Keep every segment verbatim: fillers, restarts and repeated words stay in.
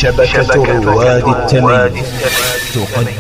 شبكة رواد التميم تقدم.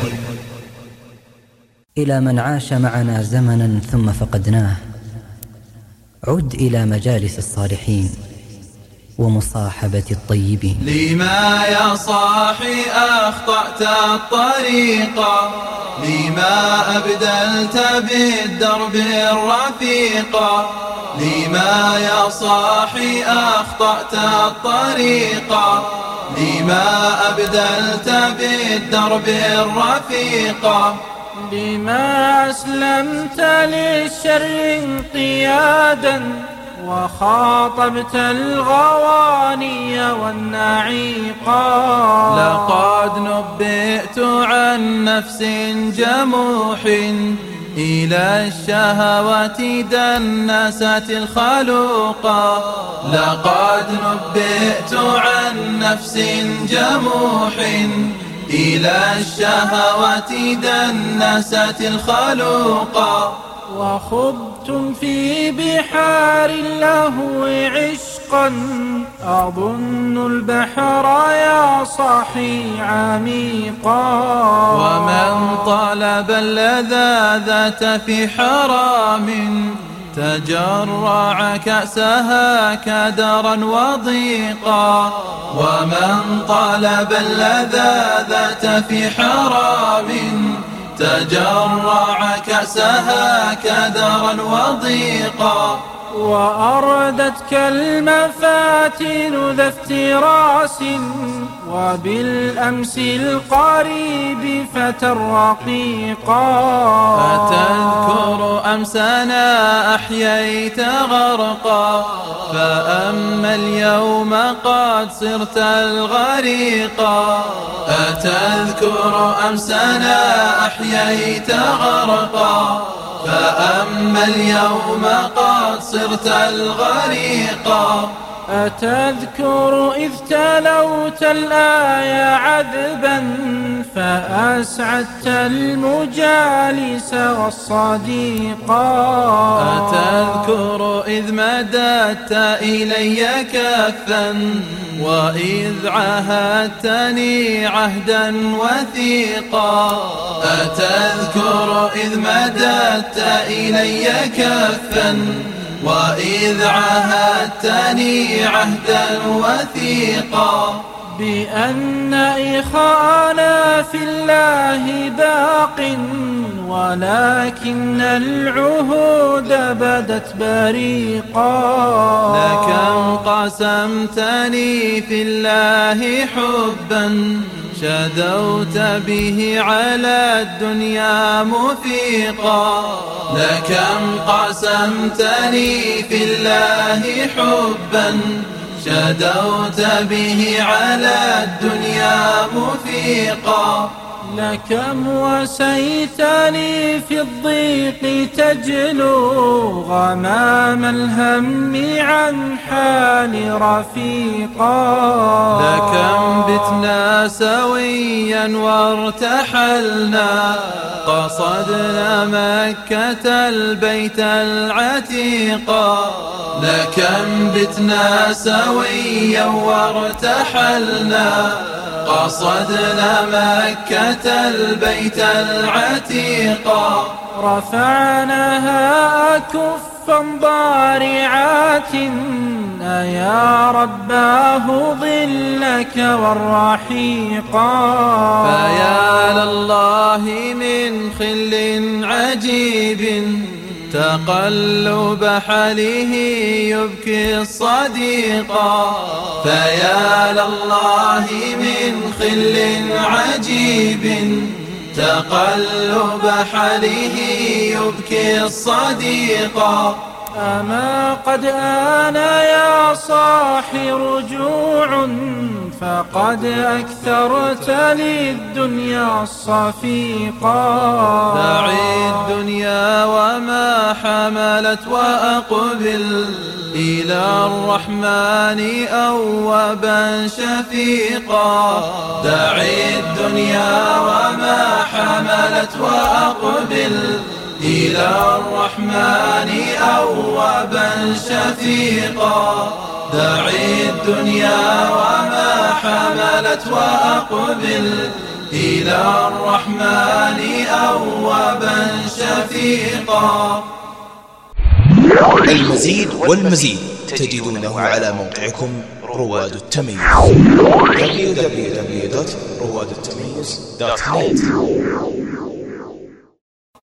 إلى من عاش معنا زمنا ثم فقدناه، عد إلى مجالس الصالحين ومصاحبة الطيبين. لما يا صاحي أخطأت الطريقة، لما أبدلت بالدرب الرفيقة، لما يا صاحي أخطأت الطريقة، لما أبدلت بالدرب الرفيقة، لما أسلمت للشر انقيادا وخاطبت الغواني والنعيقا. لقد نبئت عن نفس جموح إلى الشهوات دنست الخلوقا. لقد نبئت عن نفس جموح إلى الشهوات دنست الخلوقا. وخضتم في بحار اللهو عشقا، أظن البحر يا صاحي عميقا. ومن طلب اللذاذة في حرام تجرع كأسها كدرا وضيقا. ومن طلب اللذاذة في حرام تجرع كأسها كدرا وضيقا. وأردتك المفاتن ذا افتراس، وبالأمس القريب فتى رقيقا. أتذكر أمسنا أحييت غرقا، فأما اليوم قد صرت الغريقا. أتذكر أمسنا أحييت غرقا، فأما اليوم قد صرت الغريقا. أتذكر إذ تلوت الآية عذبا، فأسعدت المجالس والصديقا. أتذكر إذ مددت إلي كفا، وإذ عهدتني عهدا وثيقا. أتذكر إذ مددت إلي كفا، وإذ عهدتني عهدا وثيقا. بأن إخانا في الله باق، ولكن العهود بدت بريقا. لكم قسمتني في الله حبا، شدوت به على الدنيا مفيقا. لكم قسمتني في الله حبا، شدوت به على الدنيا مفيقا. لكم وسيتني في الضيق تجلو غمام الهم عن حال رفيقا. لكم بتنا سويا وارتحلنا، قصدنا مكة البيت العتيقا. لكم بتنا سويا وارتحلنا، قصدنا مكة البيت العتيقا. رفعناها كفا ضارعات، يا رباه ظلك والرحيقا. فيا لله من خل عجيب، تقلب حاله يبكي الصديقا. فيا لله من خل عجيب، تقلب حاله يبكي الصديقا. أما قد آن يا صاحي رجوع، فقد أكثرت للدنيا الصفيقا. دعي الدنيا وما حملت وأقبل إلى الرحمن أوابا شفيقا. دعي الدنيا وما حملت وأقبل إلى الرحمن أوابا شفيقا. داعي الدنيا وما حملت وأقبل إلى الرحمن أوابا شفيقا. المزيد والمزيد تجدونه على موقعكم رواد التميز دبليو دبليو دبليو دوت رواد التميز دوت نت.